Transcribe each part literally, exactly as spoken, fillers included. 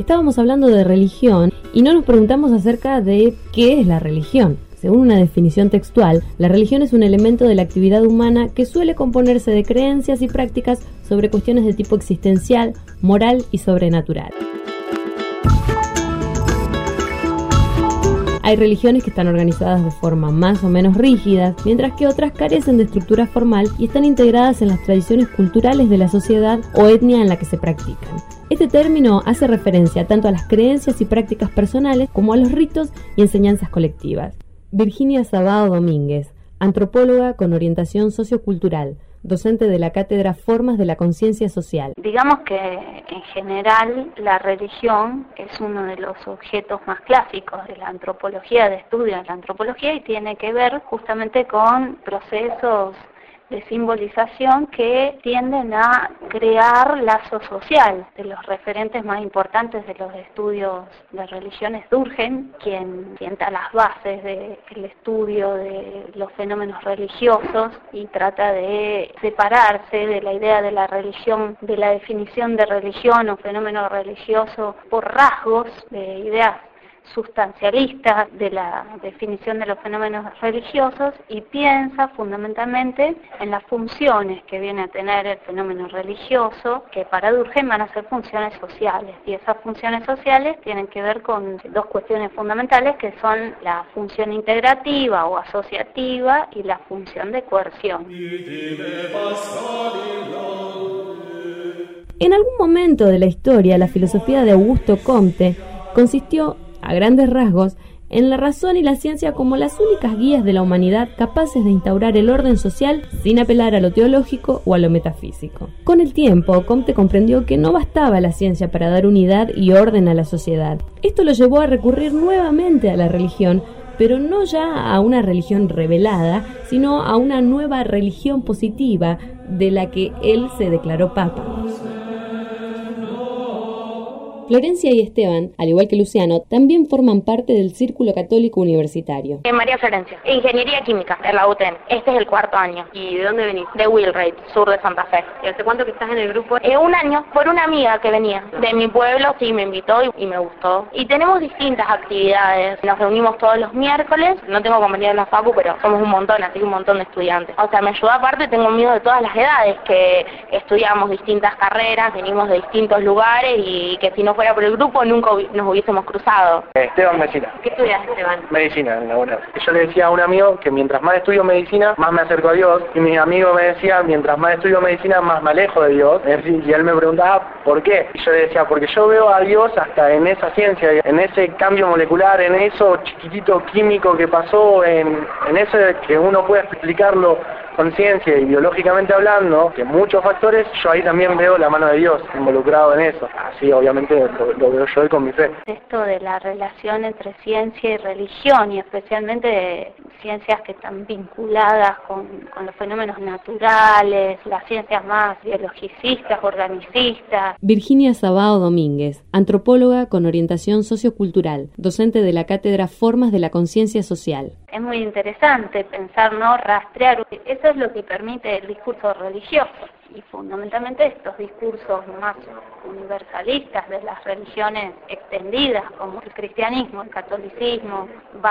Estábamos hablando de religión y no nos preguntamos acerca de qué es la religión. Según una definición textual, la religión es un elemento de la actividad humana que suele componerse de creencias y prácticas sobre cuestiones de tipo existencial, moral y sobrenatural. Hay religiones que están organizadas de forma más o menos rígida, mientras que otras carecen de estructura formal y están integradas en las tradiciones culturales de la sociedad o etnia en la que se practican. Este término hace referencia tanto a las creencias y prácticas personales como a los ritos y enseñanzas colectivas. Virginia Sabao Domínguez, antropóloga con orientación sociocultural, docente de la cátedra Formas de la Conciencia Social. Digamos que en general la religión es uno de los objetos más clásicos de la antropología, de estudio de la antropología, y tiene que ver justamente con procesos de simbolización que tienden a crear lazo social. De los referentes más importantes de los estudios de religiones, Durkheim, quien sienta las bases del estudio de los fenómenos religiosos y trata de separarse de la idea de la religión, de la definición de religión o fenómeno religioso por rasgos de ideas sustancialista de la definición de los fenómenos religiosos, y piensa fundamentalmente en las funciones que viene a tener el fenómeno religioso, que para Durkheim van a ser funciones sociales, y esas funciones sociales tienen que ver con dos cuestiones fundamentales, que son la función integrativa o asociativa y la función de coerción. En algún momento de la historia, la filosofía de Augusto Comte consistió, a grandes rasgos, en la razón y la ciencia como las únicas guías de la humanidad capaces de instaurar el orden social sin apelar a lo teológico o a lo metafísico. Con el tiempo, Comte comprendió que no bastaba la ciencia para dar unidad y orden a la sociedad. Esto lo llevó a recurrir nuevamente a la religión, pero no ya a una religión revelada, sino a una nueva religión positiva de la que él se declaró papa. Florencia y Esteban, al igual que Luciano, también forman parte del Círculo Católico Universitario. Eh, María Florencia, Ingeniería Química, en la U T E N. Este es el cuarto año. ¿Y de dónde venís? De Wheelwright, sur de Santa Fe. ¿Y hace cuánto que estás en el grupo? Eh, un año, por una amiga que venía de mi pueblo, sí, me invitó y, y me gustó. Y tenemos distintas actividades. Nos reunimos todos los miércoles. No tengo compañía en la facu, pero somos un montón, así que un montón de estudiantes. O sea, me ayuda aparte, tengo amigos de todas las edades, que estudiamos distintas carreras, venimos de distintos lugares, y que si no fuera por el grupo nunca nos hubiésemos cruzado. Esteban Medicina. ¿Qué estudias, Esteban? Medicina, en la U N E D. Yo le decía a un amigo que mientras más estudio medicina, más me acerco a Dios, y mi amigo me decía, mientras más estudio medicina, más me alejo de Dios, y él me preguntaba, ¿por qué? Y yo le decía, porque yo veo a Dios hasta en esa ciencia, en ese cambio molecular, en eso chiquitito químico que pasó, en, en eso que uno puede explicarlo con ciencia y biológicamente hablando, que muchos factores, yo ahí también veo la mano de Dios involucrado en eso. Así obviamente lo, lo veo yo con mi fe. Esto de la relación entre ciencia y religión, y especialmente de ciencias que están vinculadas con, con los fenómenos naturales, las ciencias más biologicistas, organicistas. Virginia Sabao Domínguez, antropóloga con orientación sociocultural, docente de la cátedra Formas de la Conciencia Social. Es muy interesante pensar, ¿no? Rastrear. Eso es lo que permite el discurso religioso, y fundamentalmente estos discursos más universalistas de las religiones extendidas, como el cristianismo, el catolicismo,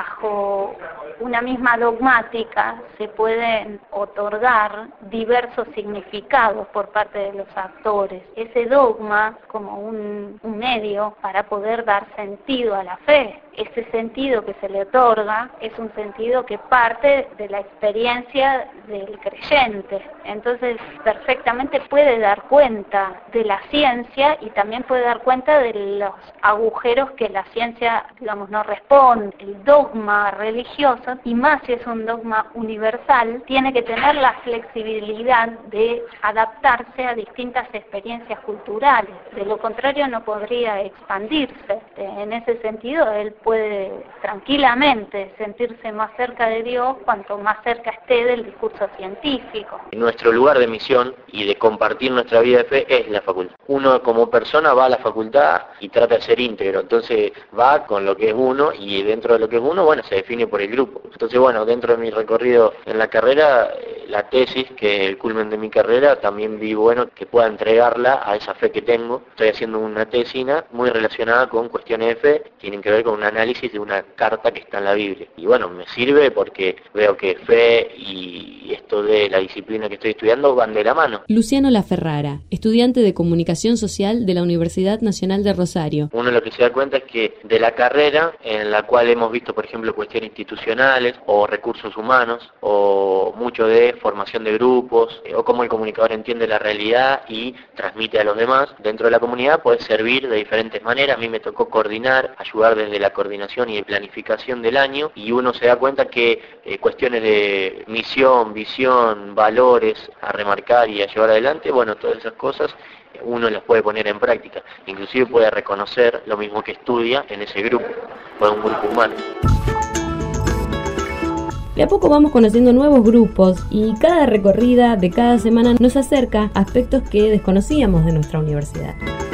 bajo una misma dogmática se pueden otorgar diversos significados por parte de los actores. Ese dogma como un, un medio para poder dar sentido a la fe. Ese sentido que se le otorga es un sentido que parte de la experiencia del creyente. Entonces, perfectamente puede dar cuenta de la ciencia y también puede dar cuenta de los agujeros que la ciencia, digamos, no responde. El dogma religioso, y más si es un dogma universal, tiene que tener la flexibilidad de adaptarse a distintas experiencias culturales. De lo contrario, no podría expandirse. En ese sentido, él puede tranquilamente sentirse más cerca de Dios cuanto más cerca esté del discurso científico. Nuestro lugar de misión y de compartir nuestra vida de fe es la facultad. Uno como persona va a la facultad y trata de ser íntegro, entonces va con lo que es uno y dentro de lo que es uno, bueno, se define por el grupo. Entonces, bueno, dentro de mi recorrido en la carrera, la tesis, que es el culmen de mi carrera, también vi bueno que pueda entregarla a esa fe que tengo. Estoy haciendo una tesina muy relacionada con cuestiones de fe, tienen que ver con un análisis de una carta que está en la Biblia. Y bueno, me sirve porque veo que fe y esto de la disciplina que estoy estudiando van de la mano. Luciano Laferrara, estudiante de Comunicación Social de la Universidad Nacional de Rosario. Uno lo que se da cuenta es que de la carrera, en la cual hemos visto, por ejemplo, cuestiones institucionales o recursos humanos, o mucho de formación de grupos, o cómo el comunicador entiende la realidad y transmite a los demás, dentro de la comunidad puede servir de diferentes maneras. A mí me tocó coordinar, ayudar desde la coordinación y de planificación del año, y uno se da cuenta que eh, cuestiones de misión, visión, valores a remarcar y a llevar adelante, bueno, todas esas cosas uno las puede poner en práctica, inclusive puede reconocer lo mismo que estudia en ese grupo, o en un grupo humano. De a poco vamos conociendo nuevos grupos y cada recorrida de cada semana nos acerca a aspectos que desconocíamos de nuestra universidad.